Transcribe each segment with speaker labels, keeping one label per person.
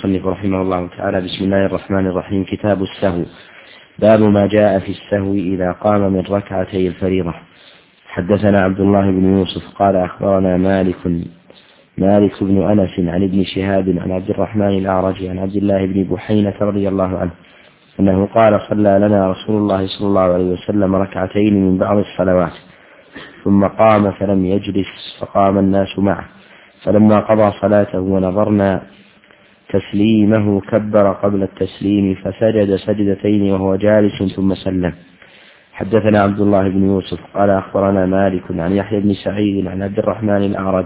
Speaker 1: المصنف رحمه الله تعالى. بسم الله الرحمن الرحيم. كتاب السهو. باب ما جاء في السهو إذا قام من ركعتي الفريضة. حدثنا عبد الله بن يوسف قال أخبرنا مالك بن أنس عن ابن شهاب عن عبد الرحمن الأعرج عن عبد الله بن بحينة رضي الله عنه أنه قال: صلى لنا رسول الله صلى الله عليه وسلم ركعتين من بعض الصلوات، ثم قام فلم يجلس، فقام الناس معه، فلما قضى صلاته ونظرنا تسليمه كبر قبل التسليم فسجد سجدتين وهو جالس ثم سلم. حدثنا عبد الله بن يوسف قال أخبرنا مالك عن يحيى بن سعيد عن عبد الرحمن الأعرج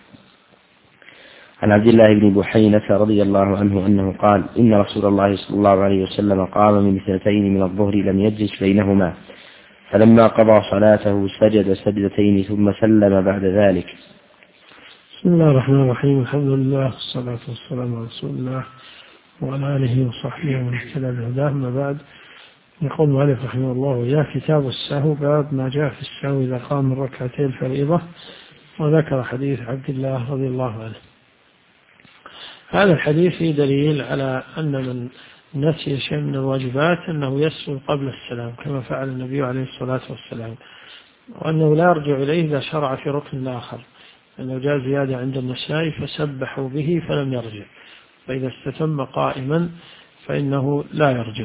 Speaker 1: عن عبد الله بن بحينة رضي الله عنه أنه قال: إن رسول الله صلى الله عليه وسلم قام من 2 من الظهر لم يجلس بينهما، فلما قضى صلاته سجد سجدتين ثم سلم بعد ذلك.
Speaker 2: بسم الله الرحمن الرحيم. الحمد لله والصلاة والسلام على رسول الله وعلى آله وصحبه ومن اهتدى بهداه. أما بعد، يقول المؤلف رحمه الله: يا كتاب السهو. باب ما جاء في السهو إذا قام من ركعتي الفريضة. وذكر حديث عبد الله رضي الله عنه. هذا الحديث فيه دليل على أن من نسي شيء من الواجبات أنه يسجد قبل السلام كما فعل النبي عليه الصلاة والسلام، وأنه لا يرجع إليه إذا شرع في ركن آخر، أنه جاء زيادة عند النسائي فسبحوا به فلم يرجع، فإذا استتم قائما فإنه لا يرجع.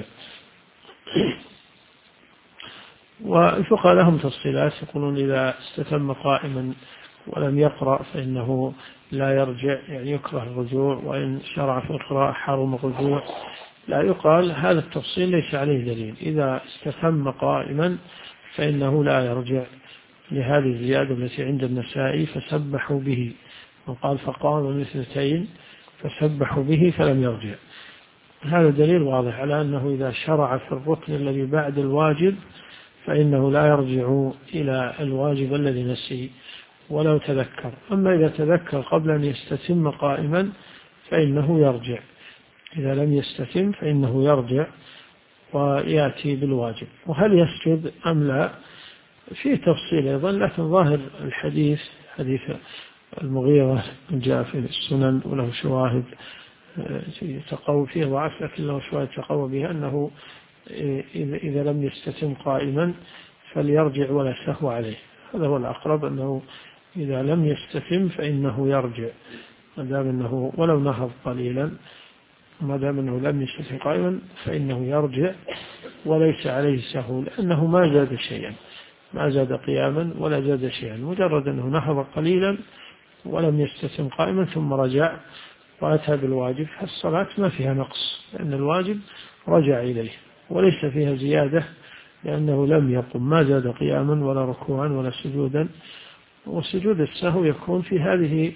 Speaker 2: والفقهاء لهم تفصيلات، يقولون إذا استتم قائما ولم يقرأ فإنه لا يرجع، يعني يكره الرجوع، وإن شرع في القراءة حرم الرجوع. لا يقال هذا التفصيل ليس عليه دليل. إذا استتم قائما فإنه لا يرجع، لهذه الزيادة التي عند النسائي فسبحوا به، وقال فقام من 2 فسبحوا به فلم يرجع. هذا دليل واضح على أنه إذا شرع في الركن الذي بعد الواجب فإنه لا يرجع إلى الواجب الذي نسي ولو تذكر. أما إذا تذكر قبل أن يستتم قائما فإنه يرجع، إذا لم يستتم فإنه يرجع ويأتي بالواجب. وهل يسجد أم لا فيه تفصيل أيضا، لكن ظاهر الحديث حديث المغيرة جاء في السنن وله شواهد تقوى فيه ضعف، لكن له شواهد تقوى بها أنه إذا لم يستتم قائما فليرجع ولا سهو عليه. هذا هو الأقرب، أنه إذا لم يستتم فإنه يرجع، ما دام أنه ولو نهض قليلا، ما دام أنه لم يستتم قائما فإنه يرجع وليس عليه سهو، لأنه ما زاد شيئا، ما زاد قياما ولا زاد شيئا، مجرد أنه نهض قليلا ولم يستتم قائما ثم رجع وأتى بالواجب، فالصلاة ما فيها نقص، لأن الواجب رجع إليه، وليس فيها زيادة لأنه لم يقم، ما زاد قياما ولا ركوعا ولا سجودا. وسجود السهو يكون في هذه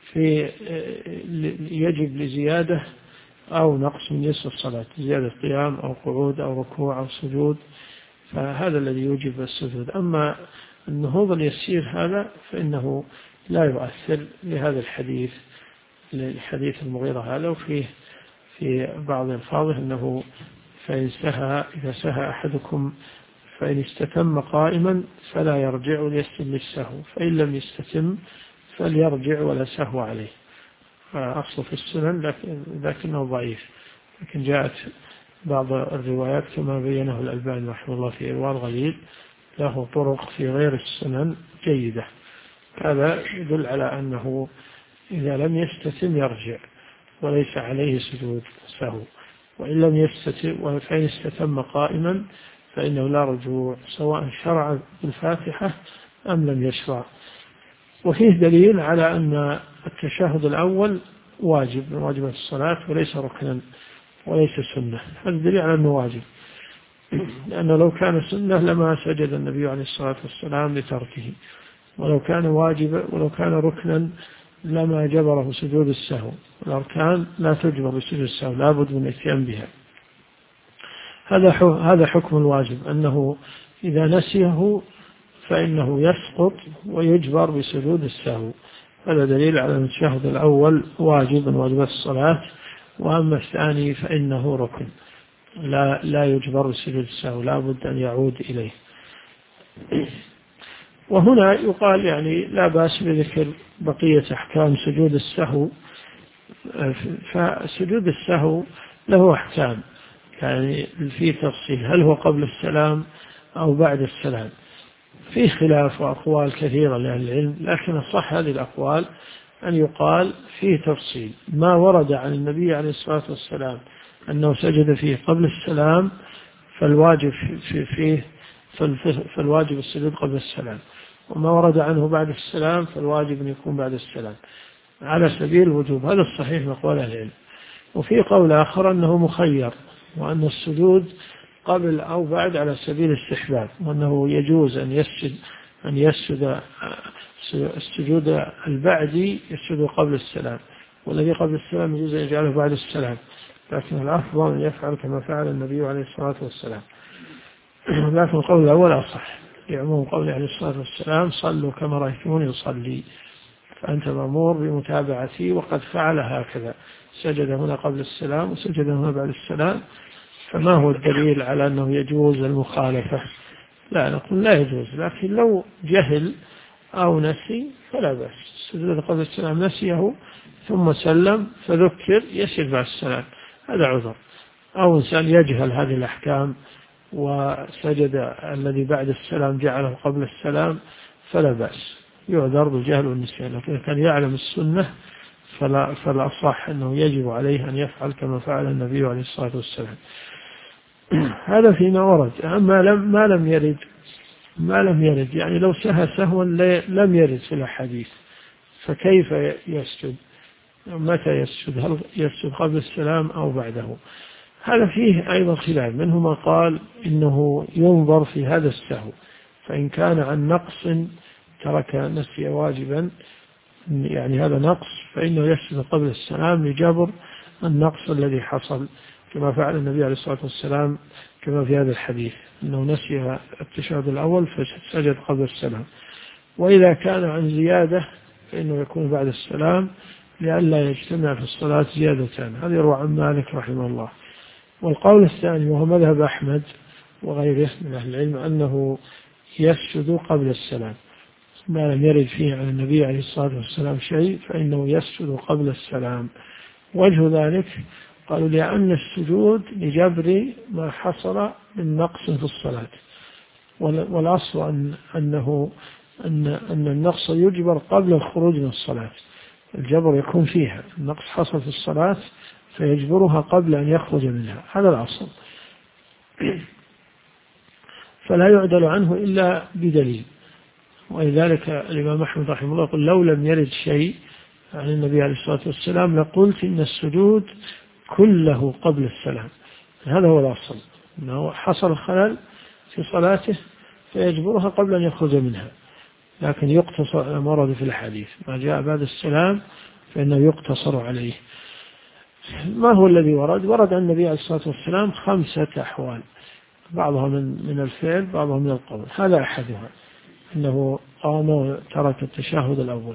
Speaker 2: يجب لزيادة أو نقص من يسر الصلاة، زيادة قيام أو قعود أو ركوع أو سجود، فهذا الذي يوجب السجود. أما النهوض اليسير هذا فإنه لا يؤثر، لهذا الحديث المغيرة هذا. وفيه في بعض الفاظه أنه إذا سهى أحدكم فإن استتم قائما فلا يرجع ليسجد للسهو، فإن لم يستتم فليرجع ولا سهو عليه. أصل في السنن لكنه ضعيف، لكن جاءت بعض الروايات كما بينه الألباني رحمه الله في إرواء الغليل، له طرق في غير السنن جيدة. هذا يدل على أنه إذا لم يستتم يرجع وليس عليه سجود سهو، وإن لم يستتم فإن استتم قائما فإنه لا رجوع، سواء شرع بالفاتحة أم لم يشرع. وفيه دليل على أن التشهد الأول واجب من واجبات الصلاة وليس ركنا وليس سنة. هذا دليل على أنه واجب، لأنه لو كان سنة لما سجد النبي عليه الصلاة والسلام لتركه، ولو كان واجبا ولو كان ركنا لما جبره سجود السهو. الأركان لا تجبر بسجود السهو، لا بد من الاتيان بها. هذا حكم الواجب، أنه إذا نسيه فإنه يسقط ويجبر بسجود السهو. هذا دليل على أن التشهد الأول واجب من واجبات الصلاة، وأما الثاني فإنه ركن لا يجبر بسجود السهو، لا بد أن يعود إليه. وهنا يقال يعني لا بأس بذكر بقية أحكام سجود السهو فسجود السهو له أحكام، يعني في تفصيل هل هو قبل السلام أو بعد السلام. في خلاف وأقوال كثيرة لأهل العلم، لكن الصح هذه الأقوال أن يقال فيه تفصيل. ما ورد عن النبي عليه الصلاة والسلام أنه سجد فيه قبل السلام فالواجب فيه فالواجب السجود قبل السلام، وما ورد عنه بعد السلام فالواجب أن يكون بعد السلام على سبيل الوجوب. هذا الصحيح من أقوال أهل العلم. وفي قول آخر أنه مخير، وأن السجود قبل أو بعد على سبيل الاستحباب، وأنه يجوز أن يسجد السجود البعدي يسجد قبل السلام، والذي قبل السلام يجوز أن يجعله بعد السلام، لكن الأفضل أن يفعل كما فعل النبي عليه الصلاة والسلام. لكن القول الأول أصح، لعموم قوله عليه الصلاة والسلام صلوا كما رأيتموني أصلي، فأنت مأمور بمتابعتي، وقد فعل هكذا، سجد هنا قبل السلام وسجد هنا بعد السلام. فما هو الدليل على أنه يجوز المخالفة؟ لا، نقول لا يجوز، لكن لو جهل أو نسي فلا بأس. سجد قبل السلام نسيه ثم سلم فذكر يسير بعد السلام، هذا عذر. أو إنسان يجهل هذه الأحكام وسجد الذي بعد السلام جعله قبل السلام فلا بأس، يعذر بالجهل والنسيان. لكن كان يعلم السنة فلا صح أنه يجب عليه أن يفعل كما فعل النبي عليه الصلاة والسلام. هذا فيما ورد. أما ما لم يرد يعني لو سهى سهوا لم يرد في الحديث، فكيف يسجد؟ متى يسجد؟ هل يسجد قبل السلام أو بعده؟ هذا فيه أيضا خلاف، منهم من قال إنه ينظر في هذا السهو، فإن كان عن نقص ترك نسي واجبا، يعني هذا نقص، فإنه يسجد قبل السلام لجبر النقص الذي حصل، كما فعل النبي عليه الصلاة والسلام كما في هذا الحديث أنه نسي التشهد الأول فسجد قبل السلام. وإذا كان عن زيادة فإنه يكون بعد السلام لئلا يجتمع في الصلاة زيادتان. هذا يروى عن مالك رحمه الله. والقول الثاني وهو مذهب أحمد وغيره من أهل العلم أنه يسجد قبل السلام، ما لم يرد فيه عن النبي عليه الصلاة والسلام شيء فإنه يسجد قبل السلام. وجه ذلك قالوا لأن السجود لجبر ما حصل من نقص في الصلاة، والأصل أن النقص يجبر قبل الخروج من الصلاة، الجبر يكون فيها، النقص حصل في الصلاة فيجبرها قبل أن يخرج منها، هذا الأصل. فلا يعدل عنه إلا بدليل. ولذلك الإمام أحمد رحمه الله يقول لو لم يرد شيء عن النبي عليه الصلاة والسلام لقلت إن السجود كله قبل السلام. هذا هو الأصل، أنه حصل خلل في صلاته فيجبرها قبل أن يخرج منها، لكن يقتصر على ما ورد في الحديث، ما جاء بعد السلام فإنه يقتصر عليه. ما هو الذي ورد عن النبي عليه الصلاة والسلام 5 أحوال، بعضها من الفعل بعضها من القول. هذا أحدها أنه قام وترك التشهد الأول،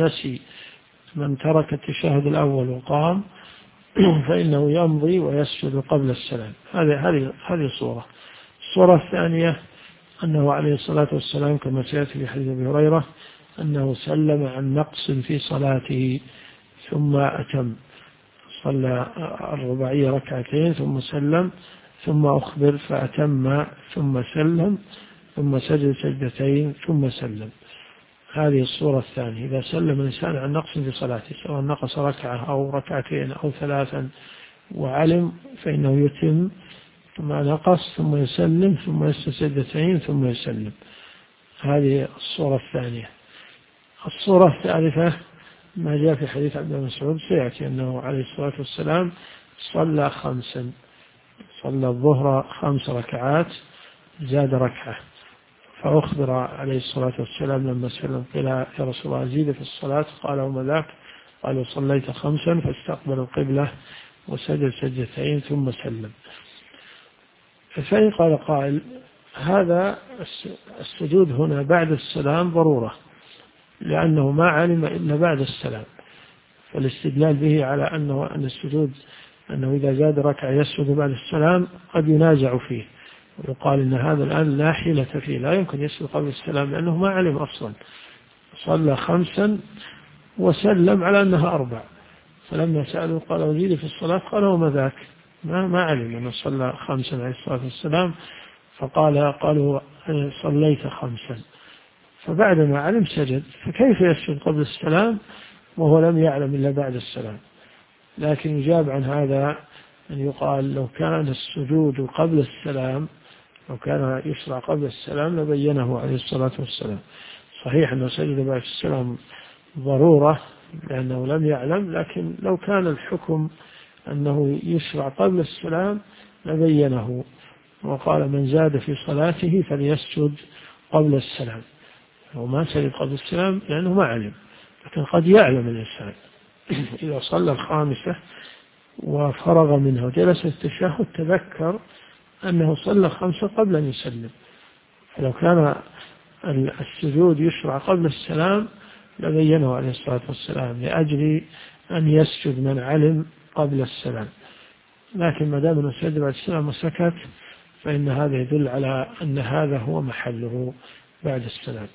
Speaker 2: من ترك التشهد الأول وقام فإنه يمضي ويسجد قبل السلام. هذه صورة. الصورة الثانية أنه عليه الصلاة والسلام كما سيأتي في حديث أبي هريرة أنه سلم عن نقص في صلاته ثم أتم، صلى الرباعية ركعتين ثم سلم ثم أخبر فأتم ثم سلم ثم سجد سجدتين ثم سلم. هذه الصورة الثانية، إذا سلم الإنسان عن نقص في صلاته سواء نقص ركعة أو ركعتين أو 3 وعلم فإنه يتم ثم نقص ثم يسلم ثم يسجد سجدتين ثم يسلم. هذه الصورة الثانية. الصورة الثالثة ما جاء في حديث عبد الله بن مسعود سيأتي أنه عليه الصلاة والسلام صلى 5، صلى الظهر 5 ركعات زاد ركعة، فأخبر عليه الصلاة والسلام لما سلم قيل يا رسول الله زيد في الصلاة، قال وما ذاك؟ قالوا صليت 5 فاستقبل القبلة وسجد سجدتين ثم سلم. فإن قال قائل هذا السجود هنا بعد السلام ضرورة لأنه ما علم إلا بعد السلام، فالاستدلال به على أن السجود أنه إذا زاد ركعة يسجد بعد السلام قد ينازع فيه، ويقال إن هذا الآن لا حيلة فيه، لا يمكن يسجد قبل السلام لأنه ما علم أصلا، صلى 5 وسلم على أنها 4، فلما سألوا قال أزيد في الصلاة، قال وما ذاك؟ ما علم أنه صلى 5 عليه الصلاة والسلام، قالوا صليت 5. فبعدما علم سجد، فكيف يسجد قبل السلام وهو لم يعلم إلا بعد السلام؟ لكن يجاب عن هذا أن يقال لو كان السجود قبل السلام، لو كان يشرع قبل السلام لبينه عليه الصلاة والسلام. صحيح أنه سجد بعد السلام ضرورة لأنه لم يعلم، لكن لو كان الحكم أنه يشرع قبل السلام لبينه، وقال من زاد في صلاته فليسجد قبل السلام. هو ما سجد قبل السلام لأنه ما علم، لكن قد يعلم الإنسان إذا صلى 5 وفرغ منه وجلس التشهد تذكر أنه صلى 5 قبل أن يسلم، فلو كان السجود يشرع قبل السلام لبينه عليه الصلاة والسلام لأجل أن يسجد من علم قبل السلام. لكن ما دام أنه سجد بعد السلام وسكت فإن هذا يدل على أن هذا هو محله بعد السلام.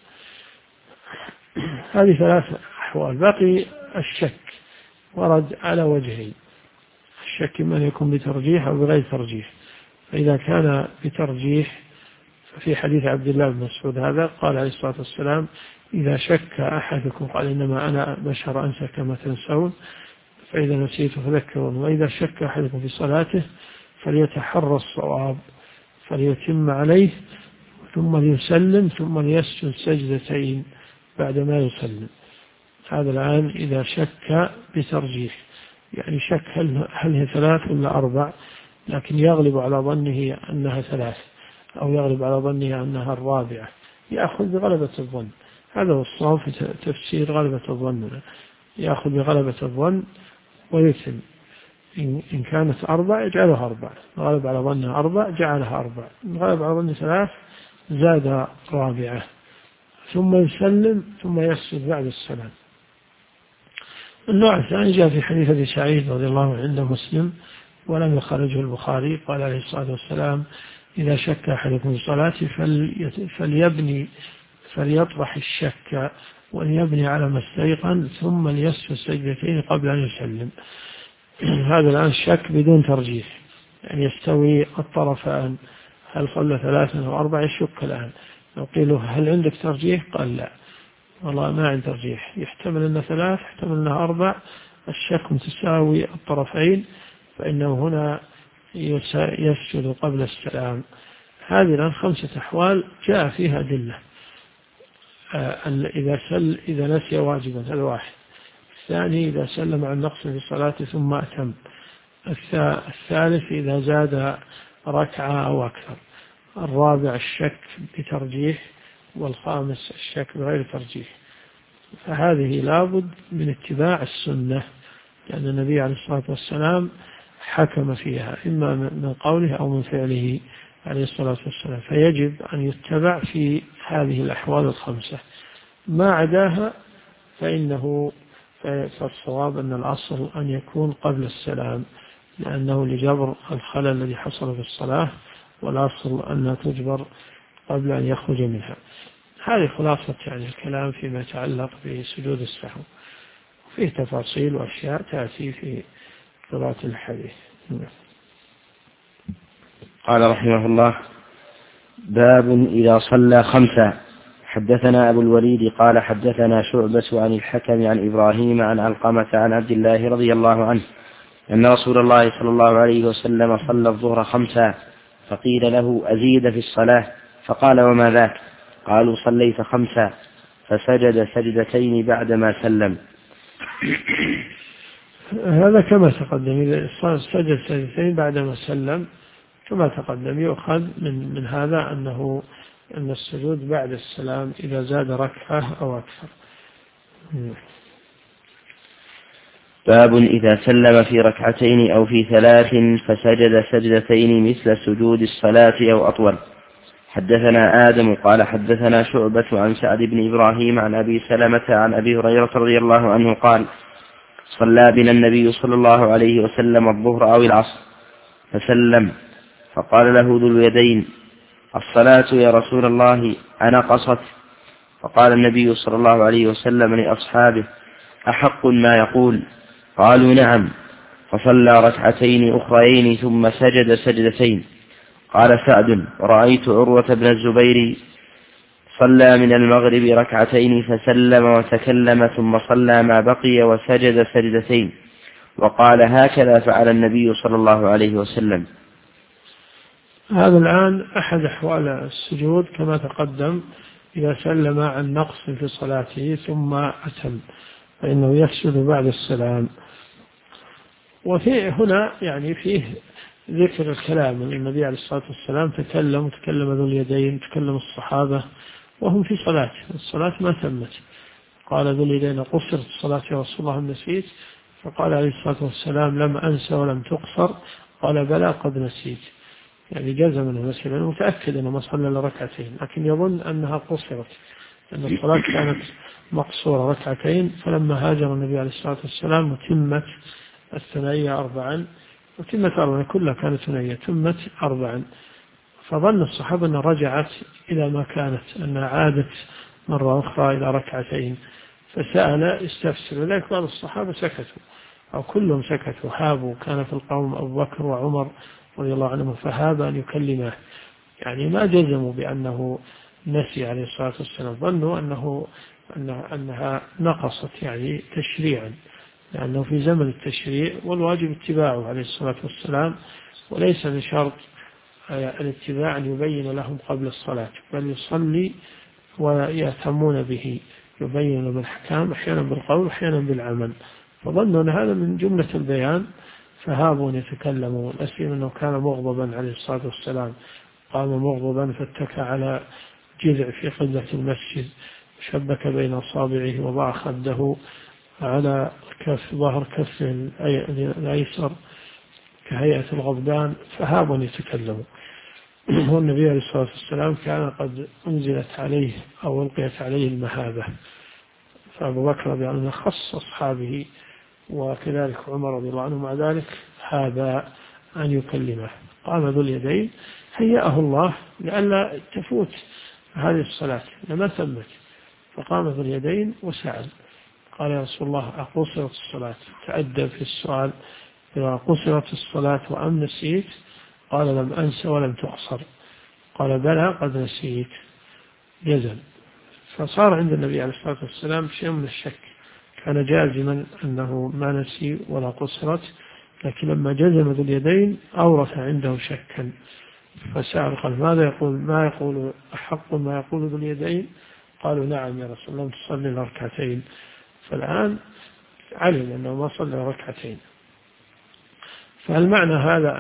Speaker 2: هذه 3 أحوال. باقي الشك ورد على وجهين. الشك إما أن يكون بترجيح أو بغير ترجيح. فإذا كان بترجيح ففي حديث عبد الله بن مسعود هذا قال عليه الصلاة والسلام إذا شك أحدكم، قال إنما أنا بشر أنسى كما تنسون، فإذا نسيت فذكرون، وإذا شك أحدكم في صلاته فليتحرى الصواب فليتم عليه ثم ليسلم ثم ليسجد سجدتين بعد ما يسلم. هذا الآن إذا شك بترجيح، يعني شك هل هي 3 ولا 4، لكن يغلب على ظنه أنها 3 أو يغلب على ظنه أنها 4، يأخذ بغلبة الظن. هذا هو الصواب في تفسير غلبة الظن، يأخذ بغلبة الظن ويتم. إن كانت 4 يجعلها 4، غلب على ظنها 4 جعلها 4، غلب على ظنه 3 زاد 4، ثم يسلم ثم يسجد بعد السلام. النوع الثاني جاء في حديث أبي سعيد رضي الله عنه عند مسلم ولم يخرجه البخاري، قال عليه الصلاة والسلام إذا شك أحدكم في صلاته فليطرح الشك وليبني على ما استيقن ثم ليسجد سجدتين قبل أن يسلم. هذا الآن شك بدون ترجيح، يعني يستوي الطرفان، هل صلى 3 أو 4 يشك الآن. لو قيل له هل عندك ترجيح؟ قال لا والله ما عندي ترجيح، يحتمل أنه 3 يحتمل أنه 4، الشك متساوي الطرفين، فإنه هنا يسجد قبل السلام. هذه الآن 5 أحوال جاء فيها أدلة. إذا نسي واجبا هذا 1، الثاني إذا سلم عن نقص في صلاته ثم أتم، الثالث إذا زاد ركعة أو أكثر، الرابع الشك بترجيح، والخامس الشك بغير ترجيح. فهذه لابد من اتباع السنة، لأن النبي عليه الصلاة والسلام حكم فيها إما من قوله أو من فعله عليه الصلاة والسلام، فيجب أن يتبع في هذه الأحوال ال5. ما عداها فالصواب أن الأصل أن يكون قبل السلام، لأنه لجبر الخلل الذي حصل في الصلاة، والأصل أنها تجبر قبل أن يخرج منها. هذه خلاصة يعني الكلام فيما يتعلق بسجود السهو، وفيه تفاصيل وأشياء تأتي في قراءة الحديث.
Speaker 1: قال رحمه الله باب إذا صلى 5. حدثنا أبو الوليد قال حدثنا شعبة عن الحكم عن إبراهيم عن علقمة عن عبد الله رضي الله عنه أن رسول الله صلى الله عليه وسلم صلى الظهر 5، فقيل له أزيد في الصلاة؟ فقال وما ذاك؟ قالوا صليت 5، فسجد سجدتين بعدما سلم.
Speaker 2: هذا كما تقدم، إذا سجد سجدتين بعدما سلم كما تقدم، يؤخذ من هذا أن السجود بعد السلام إذا زاد ركعة أو أكثر.
Speaker 1: باب إذا سلم في 2 أو في 3 فسجد سجدتين مثل سجود الصلاة أو أطول. حدثنا آدم قال حدثنا شعبة عن سعد بن إبراهيم عن أبي سلمة عن أبي هريرة رضي الله عنه قال صلى بنا النبي صلى الله عليه وسلم الظهر أو العصر فسلم، فقال له ذو اليدين الصلاة يا رسول الله أنا قصت؟ فقال النبي صلى الله عليه وسلم لأصحابه أحق ما يقول؟ قالوا نعم، فصلى ركعتين أخريين ثم سجد سجدتين. قال سعد: رأيت عروة بن الزبير صلى من المغرب ركعتين فسلم وتكلم ثم صلى ما بقي وسجد سجدتين، وقال: هكذا فعل النبي صلى الله عليه وسلم.
Speaker 2: هذا الآن أحد أحوال السجود كما تقدم، إذا سلم عن نقص في صلاته ثم أتم فإنه يسجد بعد السلام. وفي هنا يعني فيه ذكر الكلام، النبي عليه الصلاة والسلام تكلم ذو اليدين، تكلم الصحابة وهم في صلاة، الصلاة ما تمت. قال ذو اليدين: قصرت الصلاة يا رسول الله، نسيت؟ فقال عليه الصلاة والسلام: لم أنس ولم تقصر. قال: بلى قد نسيت. يعني جزم منه نسي، لأنه متأكد أنه ما صلى إلا ركعتين، لكن يظن أنها قصرت، أن الصلاة كانت مقصورة ركعتين. فلما هاجر النبي عليه الصلاة والسلام وتمت الثنائية 4، وتمت 4 كلها كانت ثنائية، تمت 4، فظن الصحابة أن رجعت إلى ما كانت، أنها عادت مرة أخرى إلى ركعتين، فسأل استفسر. ولذلك بعض الصحابة سكتوا أو كلهم سكتوا، هابوا. كان في القوم أبو بكر وعمر رضي الله عنهم، فهاب أن يكلمه، يعني ما جزموا بأنه نسي عليه الصلاة والسلام، ظنوا أنها نقصت يعني تشريعا، لأنه في زمن التشريع والواجب اتباعه عليه الصلاة والسلام، وليس من شرط الاتباع أن يبين لهم قبل الصلاة، بل يصلي ويأتمون به، يبين بالأحكام أحيانا بالقول أحيانا بالعمل. فظنوا أن هذا من جملة البيان، فهابوا أن يتكلموا. الأسئلة أنه كان مغضبا عليه الصلاة والسلام، قام مغضبا فاتكى على جذع في قبلة المسجد، شبك بين أصابعه وضع خده على ظهر كفه الأيسر كهيئة الغضبان، فهابوا أن يتكلموا. والنبي عليه الصلاة والسلام كان قد أنزلت عليه أو ألقيت عليه المهابة، فأبو بكر رضي الله عنه خص أصحابه، وكذلك عمر رضي الله عنه مع ذلك هذا أن يكلمه. قام ذو اليدين هيأه الله لئلا تفوت هذه الصلاة لما تمت، فقام ذو اليدين وسأل، قال: يا رسول الله، أقصرت الصلاة؟ تأدب في السؤال، إذا قصرت الصلاة وأم نسيت؟ قال: لم أنس ولم تقصر. قال: بلى قد نسيت. جزم. فصار عند النبي عليه الصلاة والسلام شيء من الشك، كان جازما أنه ما نسي ولا قصرت، لكن لما جزم ذو اليدين أورث عنده شكا، فسأل قال: ماذا يقول؟ ما يقول أحق ما يقول ذو اليدين؟ قالوا: نعم يا رسول الله، تصلي ركعتين. فالآن علم أنه ما صلى ركعتين. فالمعنى هذا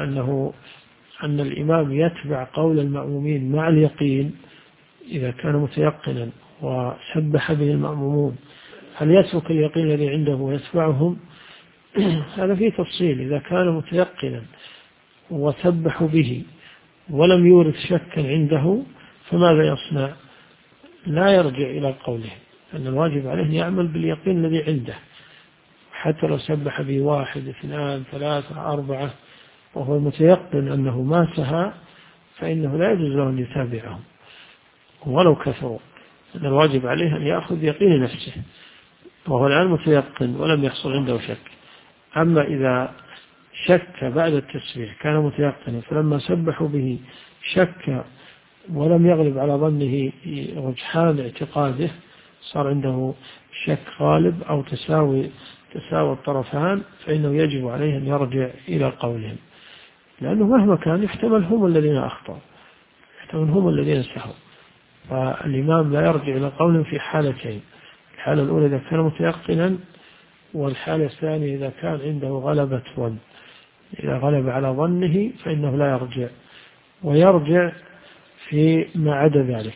Speaker 2: أن الإمام يتبع قول المأمومين مع اليقين إذا كان متيقنا وسبح به المأمومون، هل يترك اليقين الذي عنده ويتبعهم؟ هذا فيه تفصيل. إذا كان متيقنا وسبحوا به ولم يورث شكا عنده فماذا يصنع؟ لا يرجع إلى قوله، أن الواجب عليه أن يعمل باليقين الذي عنده، حتى لو سبح به 1 2 3 4 وهو متيقن أنه ما سهى، فإنه لا يجوز له أن يتابعهم ولو كثروا، أن الواجب عليه أن يأخذ يقين نفسه، وهو الآن متيقن ولم يحصل عنده شك. أما إذا شك بعد التسبيح، كان متيقنا فلما سبحوا به شك ولم يغلب على ظنه رجحان اعتقاده، صار عنده شك غالب أو تساوي الطرفان، فإنه يجب عليه أن يرجع إلى قولهم، لأنه مهما كان يحتمل هم الذين أخطأوا، يحتمل هم الذين سهوا. فالإمام لا يرجع إلى قولهم في حالتين: الحالة الأولى إذا كان متيقنا، والحالة الثانية إذا كان عنده غلبة ظن. إذا غلب على ظنه فإنه لا يرجع، ويرجع في ما عدا ذلك.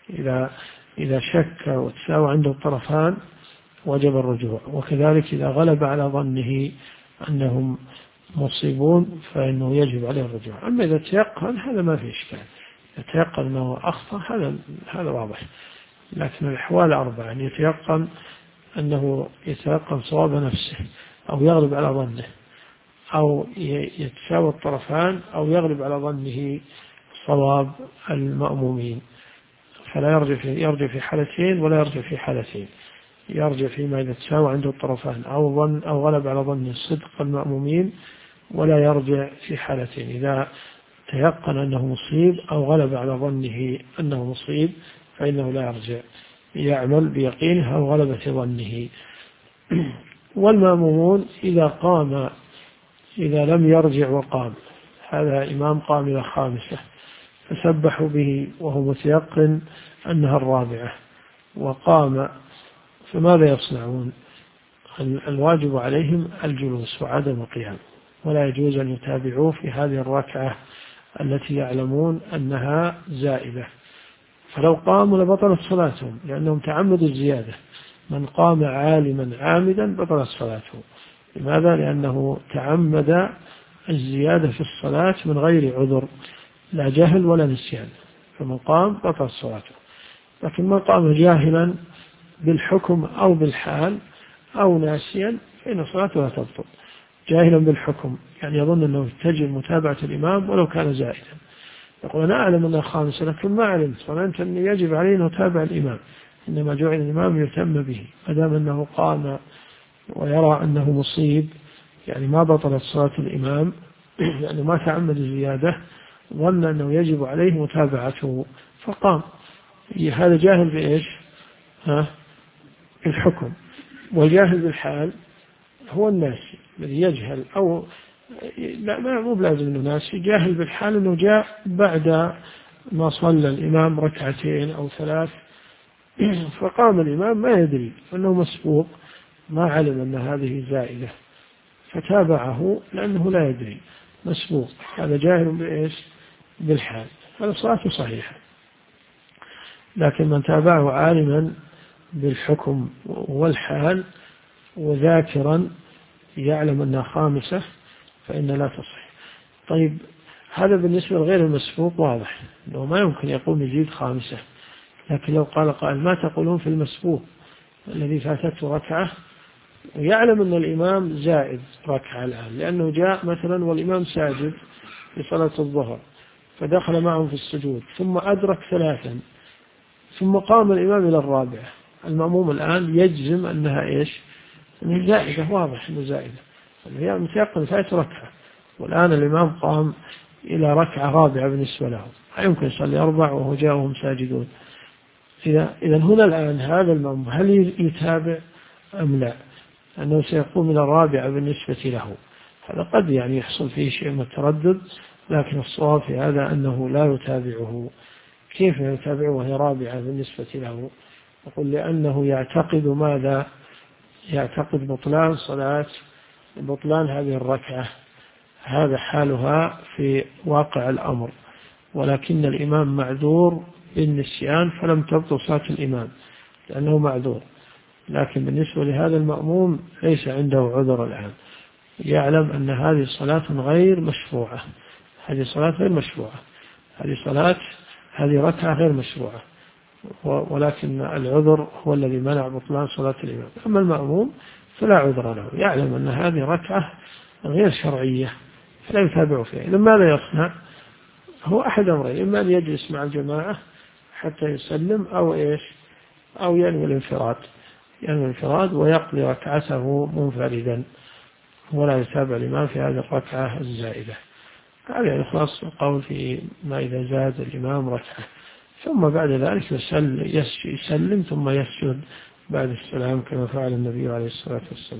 Speaker 2: إذا شك وتساوى عنده الطرفان وجب الرجوع، وكذلك إذا غلب على ظنه أنهم مصيبون فإنه يجب عليه الرجوع. أما إذا تيقن هذا ما في إشكال، يتيقن أنه أخطأ هذا واضح. لكن الأحوال 4: أن يتيقن أنه يتيقن صواب نفسه، أو يغلب على ظنه، أو يتساوى الطرفان، أو يغلب على ظنه صواب المأمومين، فلا يرجع في حالتين ولا يرجع في حالتين. يرجع فيما إذا تساوى عنده الطرفان أو غلب على ظن صدق المأمومين، ولا يرجع في حالتين: إذا تيقن أنه مصيب أو غلب على ظنه أنه مصيب فإنه لا يرجع، يعمل بيقينه أو غلبة ظنه. والمأمومون إذا لم يرجع وقام، هذا إمام قام إلى خامسة فسبحوا به وهو متيقن أنها الرابعة وقام، فماذا يصنعون؟ الواجب عليهم الجلوس وعدم القيام، ولا يجوز أن يتابعوه في هذه الركعة التي يعلمون أنها زائدة، فلو قاموا لبطلت صلاتهم لأنهم تعمدوا الزيادة. من قام عالما عامدا بطلت صلاته. لماذا؟ لأنه تعمد الزيادة في الصلاة من غير عذر، لا جهل ولا نسيان، فمن قام بطلت صلاته. لكن من قام جاهلا بالحكم أو بالحال أو ناسيا فإن صلاته لا تبطل. جاهلا بالحكم يعني يظن أنه تجب متابعة الإمام ولو كان زائدا، يقول أنا أعلم أنه خامسة لكن ما علمت، ظننت أنه يجب عليه أن أتابع الإمام، إنما جعل الإمام يهتم به، ما دام أنه قام ويرى أنه مصيب يعني ما بطلت صلاة الإمام يعني ما تعمد الزيادة، ظن أنه يجب عليه متابعته فقام. هذا جاهل بإيش؟ الحكم. والجاهل بالحال هو الناسي الذي يجهل، أو لا مو بلازم أنه ناسي، جاهل بالحال أنه جاء بعد ما صلى الإمام ركعتين أو 3 فقام الإمام ما يدري أنه مسبوق، ما علم أن هذه زائدة فتابعه لأنه لا يدري مسبوق، هذا جاهل بإيش؟ بالحال، هذا صلاته صحيحة. لكن من تابعه عالما بالحكم والحال وذاكرا يعلم أنها خامسة فإن لا تصح. طيب هذا بالنسبة لغير المسبوق واضح أنه ما يمكن يقوم يزيد خامسة، لكن لو قال قائل ما تقولون في المسبوق الذي فاتته ركعة ويعلم أن الإمام زائد ركعة الآن، لأنه جاء مثلا والإمام ساجد في صلاة الظهر فدخل معهم في السجود ثم أدرك 3 ثم قام الإمام إلى الرابعة، المأموم الآن يجزم أنها إيش؟ أنها زائدة، واضح أنها زائدة، هي متيقن فات ركعة، والآن الإمام قام إلى ركعة رابعة بالنسبة له، لا يمكن يصلي 4 وهو جاءهم ساجدون. إذا هنا الآن هذا المأموم هل يتابع أم لا؟ أنه سيقوم إلى الرابعة بالنسبة له، هذا قد يعني يحصل فيه شيء من التردد، لكن الصواب في هذا أنه لا يتابعه. كيف يتابعه وهي رابعة بالنسبة له؟ يقول لأنه يعتقد ماذا؟ يعتقد بطلان صلاة، بطلان هذه الركعة، هذا حالها في واقع الأمر، ولكن الإمام معذور بالنسيان فلم تبطل صلاة الإمام لأنه معذور. لكن بالنسبة لهذا المأموم ليس عنده عذر الآن، يعلم أن هذه صلاة غير مشروعة، هذه صلاة غير مشروعة، هذه ركعة غير مشروعة، ولكن العذر هو الذي منع بطلان صلاة الإمام. أما المأموم فلا عذر له، يعلم أن هذه ركعة غير شرعية فلا يتابع فيها. لما لا يصنع هو أحد أمرين: إما أن يجلس مع الجماعة حتى يسلم، أو إيش؟ أو ينوي الانفراد ويقضي ركعته منفردا ولا يتابع الإمام في هذه الركعة الزائدة. هذا يعني خلاص القول في ما إذا زاد الإمام ركعة ثم بعد ذلك يسلم ثم يسجد بعد السلام كما فعل النبي عليه الصلاة والسلام.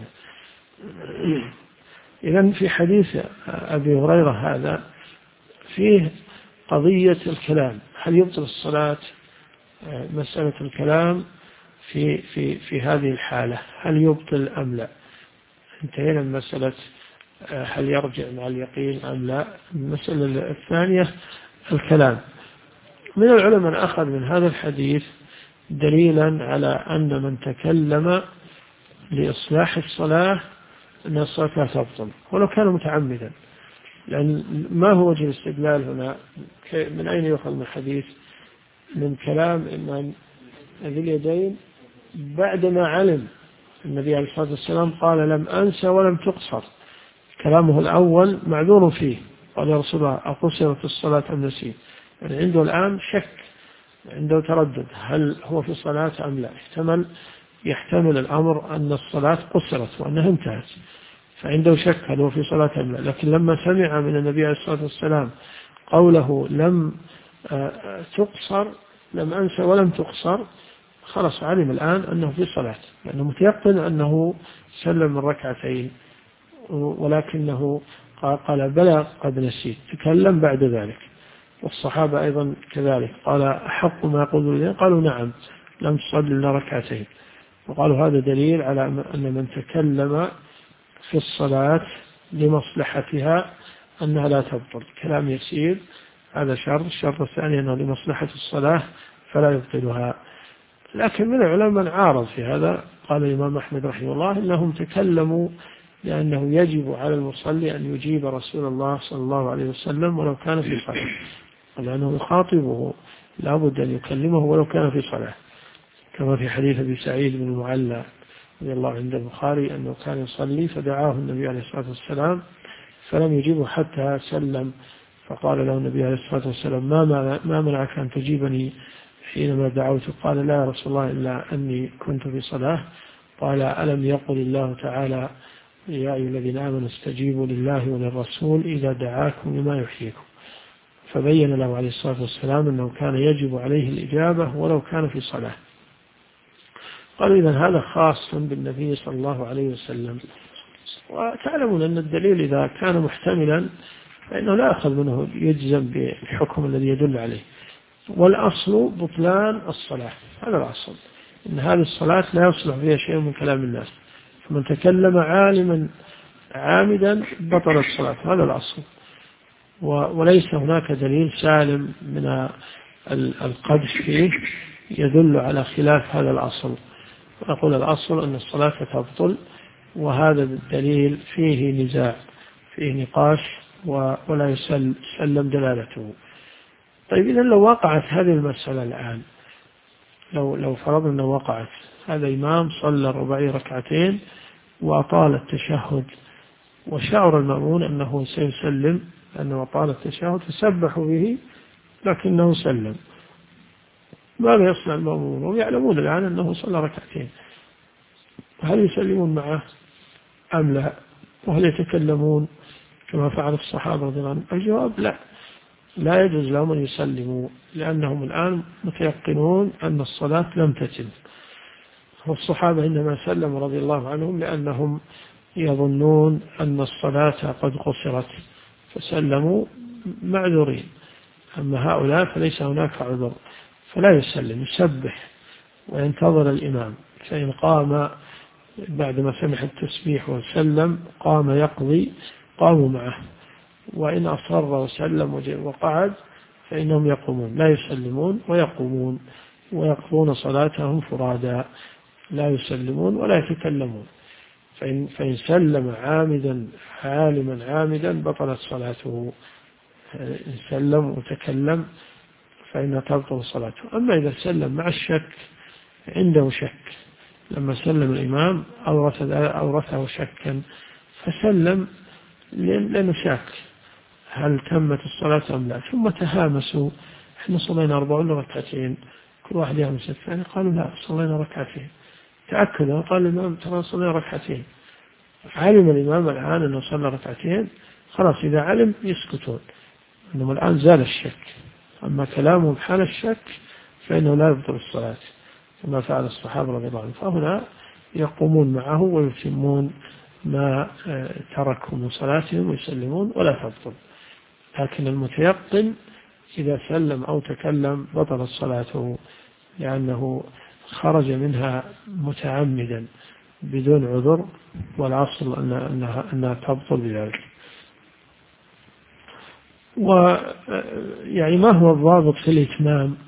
Speaker 2: إذن في حديث أبي هريرة هذا فيه قضية الكلام، هل يبطل الصلاة؟ مسألة الكلام في هذه الحالة هل يبطل أم لا؟ انتهينا من مسألة هل يرجع مع اليقين أم لا. المسألة الثانية الكلام. من العلماء من أخذ من هذا الحديث دليلا على أن من تكلم لإصلاح الصلاة أن الصلاة لا تبطل ولو كان متعمدا، لأن ما هو وجه الاستدلال هنا؟ من أين يؤخذ من الحديث؟ من كلام من ذي اليدين بعدما علم النبي عليه الصلاة والسلام قال لم أنسى ولم تقصر، كلامه الأول معذور فيه، قال يا رسول الله أقصرت الصلاة أم نسيت؟ يعني عنده الآن شك، عنده تردد هل هو في الصلاة أم لا، احتمل يحتمل الأمر أن الصلاة قصرت وأنها انتهت، فعنده شك هل هو في صلاة أم لا. لكن لما سمع من النبي عليه الصلاة والسلام قوله لم تقصر، لم أنسى ولم تقصر، خلاص علم الآن أنه في صلاة، لأنه متيقن أنه سلم من ركعتين، ولكنه قال بلى قد نسيت، تكلم بعد ذلك. والصحابة أيضا كذلك، قال أحق ما يقول لي، قالوا نعم لم تصلي إلا ركعتين، وقالوا هذا دليل على أن من تكلم في الصلاة لمصلحتها أنها لا تبطل، كلام يسير، هذا شرط. الشرط الثاني أنه لمصلحة الصلاة فلا يبطلها. لكن من العلماء من عارض في هذا، قال الإمام أحمد رحمه الله إنهم تكلموا لأنه يجب على المصلي أن يجيب رسول الله صلى الله عليه وسلم ولو كان في صلاة، لأنه يخاطبه لا بد أن يكلمه ولو كان في صلاة، كما في حديث أبي سعيد بن المعلى رضي الله عند البخاري أنه كان يصلي فدعاه النبي عليه الصلاة والسلام فلم يجيبه حتى سلم، فقال له النبي عليه الصلاة والسلام ما منعك أن تجيبني حينما دعوت؟ قال لا يا رسول الله إلا أني كنت في صلاة. قال ألم يقل الله تعالى يا أيها الذين آمنوا استجيبوا لله وللرسول إذا دعاكم لما يحييكم؟ فبين له عليه الصلاة والسلام أنه كان يجب عليه الإجابة ولو كان في صلاة. قالوا إذن هذا خاص بالنبي صلى الله عليه وسلم. وتعلمون أن الدليل إذا كان محتملا فإنه لا أخذ منه يجزم بالحكم الذي يدل عليه. والأصل بطلان الصلاة، هذا الأصل، إن هذه الصلاة لا يصلح فيها شيء من كلام الناس، فمن تكلم عالما عامدا بطلت الصلاة، هذا الأصل. وليس هناك دليل سالم من القدح فيه يدل على خلاف هذا الأصل. نقول الأصل أن الصلاة تبطل، وهذا الدليل فيه نزاع، فيه نقاش، ولا يسلم دلالته. طيب إذن لو وقعت هذه المسألة الآن، لو فرضنا أنه وقعت، هذا إمام صلى الرباعي ركعتين وأطال التشهد، وشعر المأمون أنه سيسلم لأنه أطال التشهد فسبحوا به لكنه سلم، ماذا يصنع المأمون؟ هم يعلمون الآن أنه صلى ركعتين، هل يسلمون معه أم لا؟ وهل يتكلمون كما فعل الصحابة رضي الله عنهم؟ الجواب لا يجوز لهم أن يسلموا، لأنهم الآن متيقنون أن الصلاة لم تتم. والصحابة إنما سلموا رضي الله عنهم لأنهم يظنون أن الصلاة قد قصرت فسلموا معذورين، أما هؤلاء فليس هناك عذر، فلا يسلم، يسبح وينتظر الإمام، فإن قام بعدما سمع التسبيح وسلم قام يقضي قاموا معه، وإن أصر وسلم وقعد فإنهم يقومون، لا يسلمون ويقومون ويقضون صلاتهم فرادا، لا يسلمون ولا يتكلمون. فإن سلم عامدا عالما عامدا بطلت صلاته، إن سلم وتكلم فإنها تبطل صلاته. أما إذا سلم مع الشك، عنده شك، لما سلم الإمام أورثه شكا فسلم لأنه شاك هل تمت الصلاة أم لا، ثم تهامسوا احنا صلينا 40 ركعتين، كل واحد يهمس الثاني، قالوا لا صلينا ركعتين، تأكدوا قال الإمام ترى صلينا ركعتين، علم الإمام الآن أنه صلى ركعتين، خلاص إذا علم يسكتون، أنهم الآن زال الشك. أما كلامهم حال الشك فإنه لا يبطل الصلاة كما فعل الصحابة رضي الله عنهم، فهنا يقومون معه ويتمون ما تركوا من صلاتهم ويسلمون ولا تبطل. لكن المتيقن إذا سلم أو تكلم بطلت صلاته، لأنه خرج منها متعمدا بدون عذر، والأصل أنها تبطل بذلك. ويعني ما هو الضابط في الإتمام؟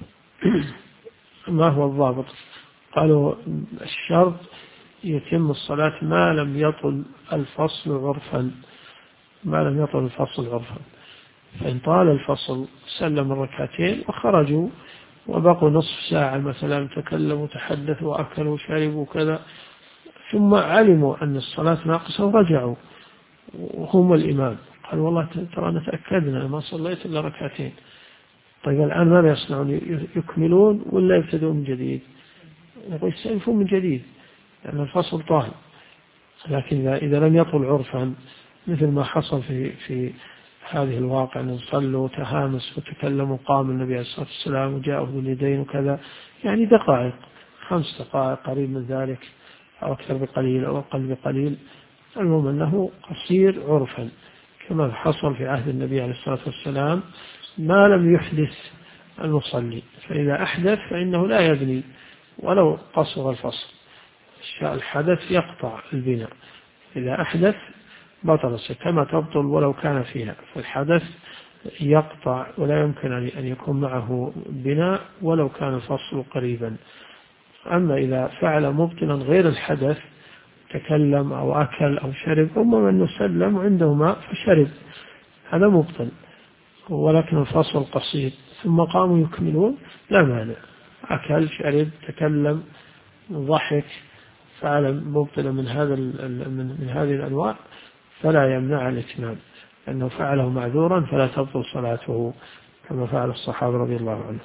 Speaker 2: ما هو الضابط؟ قالوا الشرط يتم الصلاة ما لم يطل الفصل عرفا، ما لم يطل الفصل عرفا. فإن طال الفصل سلم الركعتين وخرجوا وبقوا نصف ساعة مثلا، تكلموا تحدثوا وأكلوا وشربوا كذا، ثم علموا أن الصلاة ناقصة ورجعوا وهم الإمام، قالوا والله ترى تأكدنا ما صليت إلا ركعتين. طيب الآن ماذا يصنعون؟ يكملون ولا يبتدون من جديد؟ نقول يستأنفون من جديد لأن الفصل طال. لكن إذا لم يطل عرفا مثل ما حصل في هذه الواقع أن صلوا وتهامس وتكلموا قام النبي عليه الصلاة والسلام وجاءه باليدين وكذا، يعني دقائق 5 دقائق قريب من ذلك أو أكثر بقليل أو أقل بقليل، المهم أنه قصير عرفا كما حصل في عهد النبي عليه الصلاة والسلام ما لم يحدث المصلي. فإذا أحدث فإنه لا يبني ولو قصر الفصل، الحدث يقطع البناء. إذا أحدث بطل كما تبطل ولو كان فيها، فالحدث يقطع ولا يمكن أن يكون معه بناء ولو كان الفصل قريبا. أما إذا فعل مبطلا غير الحدث تكلم أو أكل أو شرب، أما من سلم عنده ماء فشرب هذا مبطل ولكن الفصل قصير ثم قاموا يكملون لا مانع، أكل شرب تكلم ضحك فعل مبطلا من هذه الأنواع فلا يمنع الإتمام لأنه فعله معذورا فلا تبطل صلاته كما فعل الصحابة رضي الله عنهم.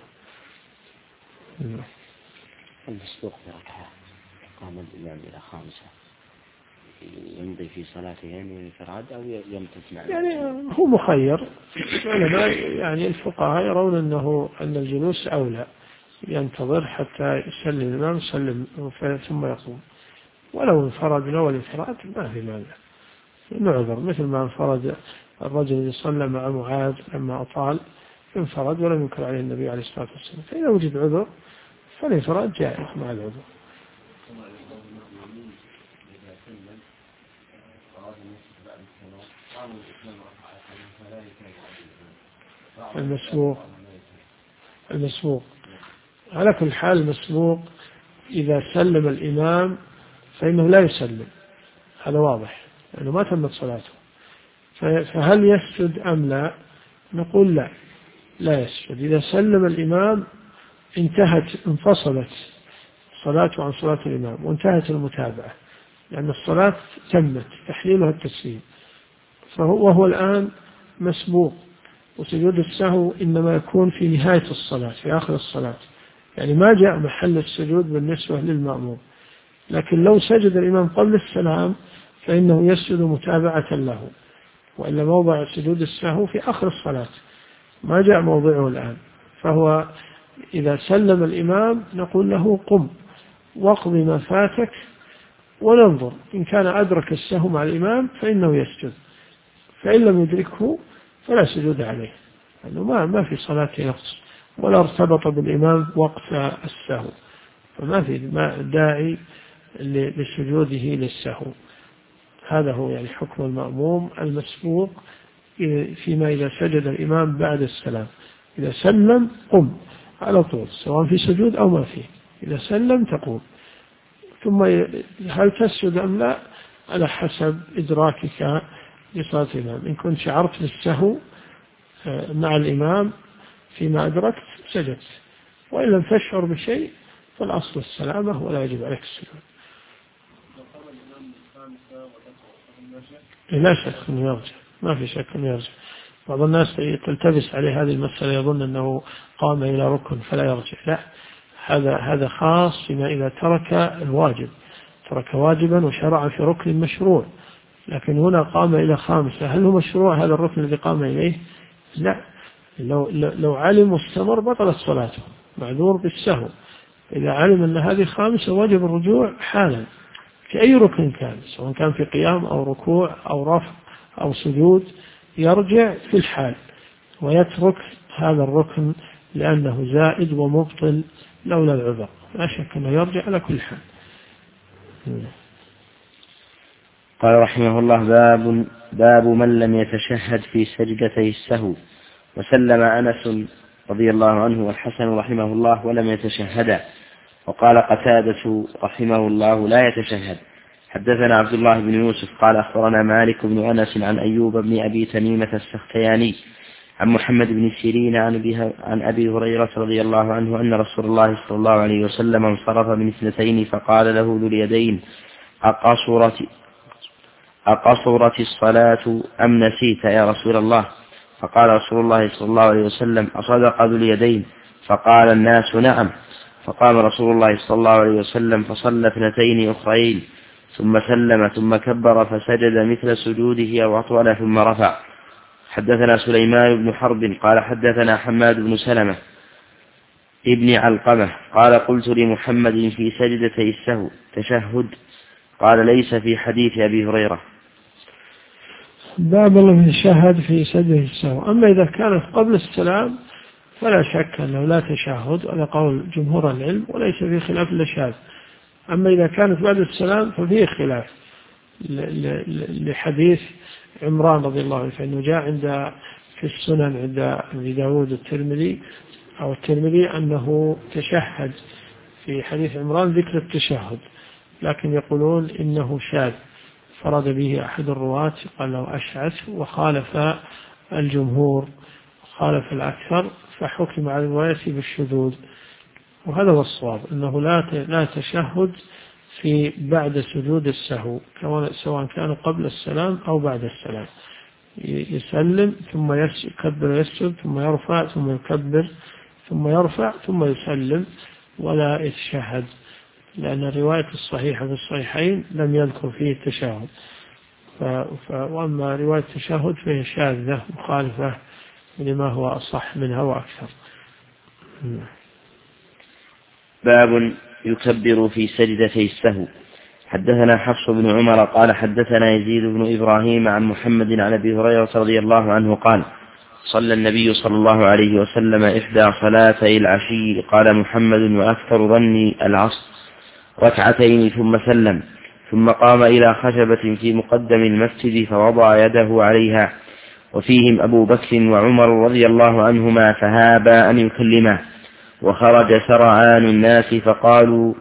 Speaker 1: المسبوق بركعة قام الإمام إلى 5 يمضي في صلاته يعني انفراد أو يمكث معه؟ يعني
Speaker 2: هو مخير. يعني الفقهاء يرون أن الجلوس أولى، ينتظر حتى يسلم الإمام يسلم ثم يقوم، ولو انفرد له الانفراد ما في مانع نعذر، مثل ما انفرد الرجل الذي صلى مع معاذ لما أطال انفرد ولم ينكر عليه النبي عليه الصلاة والسلام. فإذا وجد عذر فالانفراد جائز مع العذر. المسبوق على كل حال المسبوق إذا سلم الإمام فإنه لا يسلم، هذا واضح لأنه ما تمت صلاته. فهل يسجد أم لا؟ نقول لا يسجد. إذا سلم الإمام انفصلت صلاته عن صلاة الإمام وانتهت المتابعة، لأن الصلاة تمت تحليلها التسليم، وهو الآن مسبوق. وسجود السهو إنما يكون في نهاية الصلاة في آخر الصلاة، يعني ما جاء محل السجود بالنسبة للمأموم. لكن لو سجد الإمام قبل السلام فإنه يسجد متابعة له، وإلا موضع سجود السهو في آخر الصلاة ما جاء موضعه الآن. فهو إذا سلم الإمام نقول له قم واقض ما فاتك وننظر إن كان أدرك السهو مع الإمام فإنه يسجد، فإن لم يدركه فلا سجود عليه لأنه ما في صلاة نقص ولا ارتبط بالإمام وقت السهو، فما في داعي لسجوده للسهو. هذا هو يعني حكم المأموم المسبوق فيما إذا سجد الإمام بعد السلام. إذا سلم قم على طول سواء في سجود أو ما فيه، إذا سلم تقوم، ثم هل تسجد أم لا على حسب إدراكك لصلاة الإمام. إن كنت شعرت بالسهو مع الإمام فيما أدركت سجدت، وإن لم تشعر بشيء فالأصل السلامة ولا يجب عليك السجود. لا شك أنه يرجع، ما في شك أنه يرجع. بعض الناس تلتبس عليه هذه المسألة يظن أنه قام إلى ركن فلا يرجع، لا، هذا خاص فيما إذا ترك الواجب، ترك واجبا وشرع في ركن مشروع. لكن هنا قام إلى 5، هل هو مشروع هذا الركن الذي قام إليه؟ لا، لو علم واستمر بطلت صلاته، معذور بالسهو. إذا علم أن هذه 5 وجب الرجوع حالا في أي ركن كان، سواء كان في قيام أو ركوع أو رفع أو سجود، يرجع في الحال ويترك هذا الركن لأنه زائد ومبطل لولا العذر، لا شك أنه يرجع على كل حال.
Speaker 1: قال رحمه الله: باب من لم يتشهد في سجدتي السهو. وسلم أنس رضي الله عنه والحسن رحمه الله ولم يتشهدا. وقال قتادة رحمه الله: لا يتشهد. حدثنا عبد الله بن يوسف قال أخبرنا مالك بن أنس عن أيوب بن أبي تميمة السختياني عن محمد بن سيرين عن أبي هريرة رضي الله عنه أن رسول الله صلى الله عليه وسلم انصرف من 2 فقال له ذو اليدين: أقصرت الصلاة أم نسيت يا رسول الله؟ فقال رسول الله صلى الله عليه وسلم: أصدق ذو اليدين؟ فقال الناس: نعم. فقام رسول الله صلى الله عليه وسلم فصلى 2 أخرين ثم سلم ثم كبر فسجد مثل سجوده أو أطول ثم رفع. حدثنا سليمان بن حرب قال حدثنا حماد بن سلمة ابن علقمة قال قلت لمحمد في سجدتي السهو تشهد؟ قال ليس في حديث أبي هريرة.
Speaker 2: باب من شهد في سجدة السهو. أما إذا كانت قبل السلام فلا شك أنه لا تشهد، هذا قول جمهور العلم وليس فيه خلاف إلا شاذ. أما إذا كانت بعد السلام ففيه خلاف لحديث عمران رضي الله عنه، فإنه جاء في السنن عند أبي داود الترمذي أنه تشهد في حديث عمران ذكر التشهد، لكن يقولون إنه شاذ فرد به أحد الرواة قال له أشعث وخالف الجمهور خالف الأكثر، فحكم على الرواية بالشذوذ. وهذا هو الصواب، أنه لا تشهد في بعد سجود السهو سواء كان قبل السلام أو بعد السلام. يسلم ثم يكبر ويسجد ثم يرفع ثم يكبر ثم يرفع ثم يسلم ولا يتشهد، لأن الرواية الصحيحة في الصحيحين لم يذكر فيه التشهد. وأما رواية التشهد فهي شاذة مخالفة لما هو أصح منها وأكثر.
Speaker 1: باب يكبر في سجدتي السهو. حدثنا حفص بن عمر قال حدثنا يزيد بن إبراهيم عن محمد عن أبي هريرة رضي الله عنه قال صلى النبي صلى الله عليه وسلم 1 صلاتي العشي قال محمد وأكثر ظني العصر 2 ثم سلم ثم قام إلى خشبة في مقدم المسجد فوضع يده عليها وفيهم أبو بكر وعمر رضي الله عنهما فهابا أن يكلمه، وخرج سرعان الناس فقالوا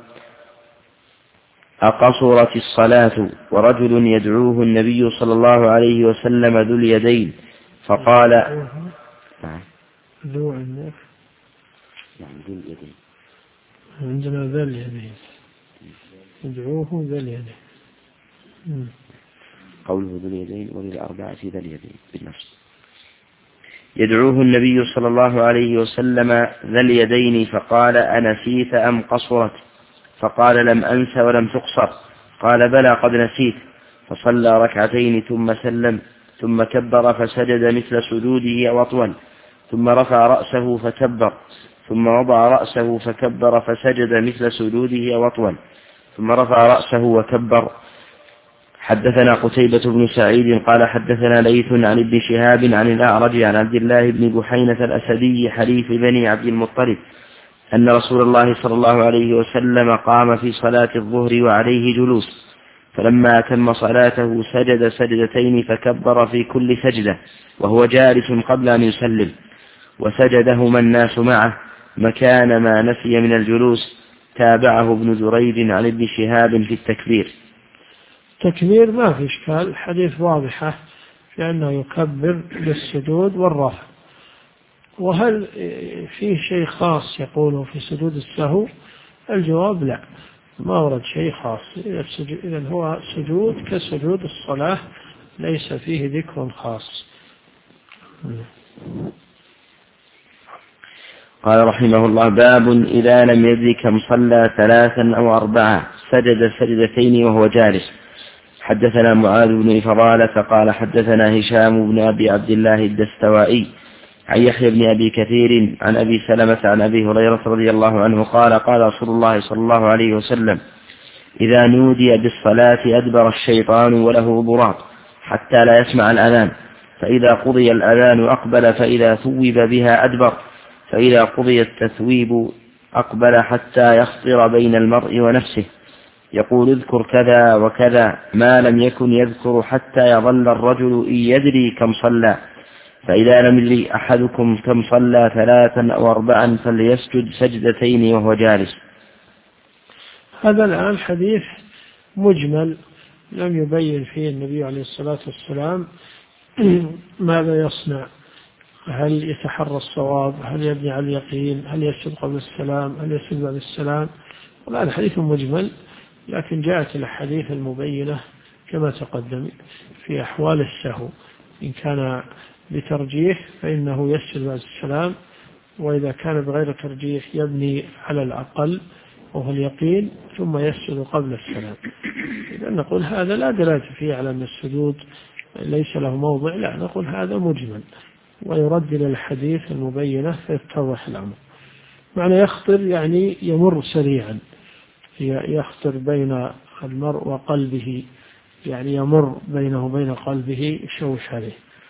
Speaker 1: أقصرت الصلاة، ورجل يدعوه النبي صلى الله عليه وسلم ذو اليدين فقال
Speaker 2: عندنا ذا اليدين يدعوه ذا اليدين،
Speaker 1: قوله ذو اليدين وللأربعة ذا اليدين بالنفس. يدعوه النبي صلى الله عليه وسلم ذا اليدين فقال أنسيت أم قصرت؟ فقال لم أنس ولم تقصر. قال بلى قد نسيت. فصلى 2 ثم سلم ثم كبر فسجد مثل سجوده أو أطول ثم رفع رأسه فكبر ثم وضع رأسه فكبر فسجد مثل سجوده أو أطول ثم رفع رأسه وكبر. حدثنا قتيبة بن سعيد قال حدثنا ليث عن ابن شهاب عن الأعرج عن عبد الله بن بحينة الأسدي حليف بني عبد المطلب أن رسول الله صلى الله عليه وسلم قام في صلاة الظهر وعليه جلوس، فلما أتم صلاته سجد 2 فكبر في كل سجدة وهو جالس قبل أن يسلم، وسجدهما الناس معه مكان ما نسي من الجلوس. تابعه ابن جريج عن ابن شهاب في التكبير.
Speaker 2: تكبير ما في إشكال، الحديث واضحة في أنه يكبر بالسجود والرفع. وهل فيه شيء خاص يقوله في سجود السهو؟ الجواب لا، ما ورد شيء خاص. إذا هو سجود كسجود الصلاة ليس فيه ذكر خاص.
Speaker 1: قال رحمه الله باب إذا لم يدري كم صلى 3 أو 4 سجد 2 وهو جالس. حدثنا معاذ بن فضالة قال حدثنا هشام بن أبي عبد الله الدستوائي عن يحيى بن أبي كثير عن أبي سلمة عن أبي هريرة رضي الله عنه قال قال رسول الله صلى الله عليه وسلم إذا نودي بالصلاة أدبر الشيطان وله ضراط حتى لا يسمع الأذان، فإذا قضي الأذان أقبل، فإذا ثوب بها أدبر، فإذا قضي التثويب أقبل حتى يخطر بين المرء ونفسه يقول اذكر كذا وكذا ما لم يكن يذكر حتى يظل الرجل إن يدري كم صلى، فإذا لم يدري أحدكم كم صلى 3 أو 4 فليسجد 2 وهو جالس.
Speaker 2: هذا الآن حديث مجمل لم يبين فيه النبي عليه الصلاة والسلام ماذا يصنع، هل يتحرى الصواب، هل يبني على اليقين، هل يسجد قبل السلام، هل يسجد بعد السلام. والآن حديث مجمل، لكن جاءت الحديث المبينة كما تقدم في أحوال السهو. إن كان بترجيح فإنه يسجد بعد السلام، وإذا كان بغير ترجيح يبني على الأقل وهو اليقين ثم يسجد قبل السلام. إذا نقول هذا لا دلالة فيه على أن السجود ليس له موضع، لا، نقول هذا مجمل ويرد إلى الحديث المبينة فيتضح الأمر. معنى يخطر يعني يمر سريعا، يخطر بين المرء وقلبه، يعني يمر بينه وبين قلبه شوشره.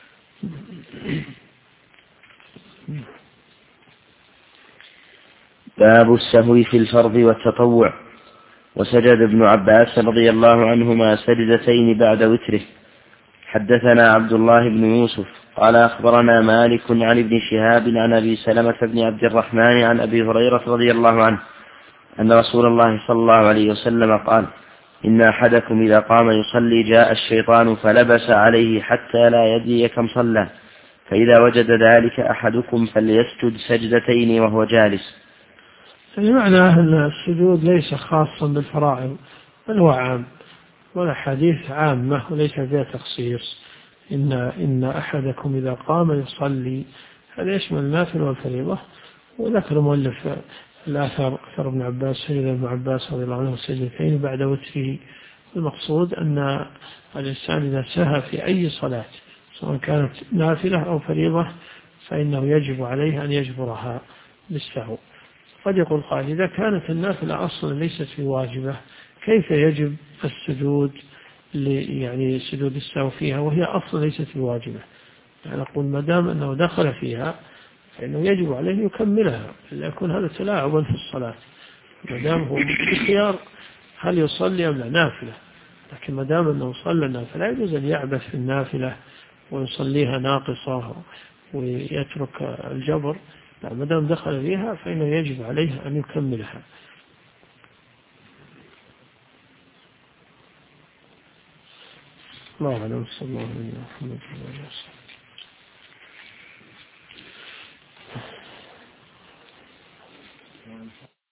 Speaker 1: باب السهو في الفرض والتطوع. وسجد ابن عباس رضي الله عنهما سجدتين بعد وتره. حدثنا عبد الله بن يوسف قال أخبرنا مالك عن ابن شهاب عن أبي سلمة بن عبد الرحمن عن أبي هريرة رضي الله عنه أن رسول الله صلى الله عليه وسلم قال: إن أحدكم إذا قام يصلي جاء الشيطان فلبس عليه حتى لا يدري كم صلى، فإذا وجد ذلك أحدكم فليسجد سجدتين وهو جالس.
Speaker 2: يعني معناه أن السجود ليس خاصا بالفرائض بل هو عام، والأحاديث عامة وليس فيها تخصيص. إن أحدكم إذا قام يصلي، هذا يشمل النافل والفريضة. وذكر مؤلف الآثار أثر ابن عباس سجد ابن عباس رضي الله عنه سجدتين بعد وتره. المقصود أن الإنسان إذا سهى في أي صلاة سواء كانت نافلة أو فريضة فإنه يجب عليه أن يجبرها بالسهو. قد يقول قائل: إذا كانت النافلة أصلا ليست في واجبة كيف يجب السجود يعني سجود السهو فيها وهي أصلا ليست في واجبة؟ يعني نقول ما دام أنه دخل فيها فإنه يجب عليه يكملها، لا يكون هذا تلاعبا في الصلاة. ما دام هو بخيار هل يصلي أم لا نافلة، لكن ما دام أنه صلى النافلة لا يجوز أن يعبث في النافلة ويصليها ناقصة ويترك الجبر. لا، ما دام دخل فيها فإنه يجب عليه أن يكملها. الله أعلم. صلى الله عليه وسلم.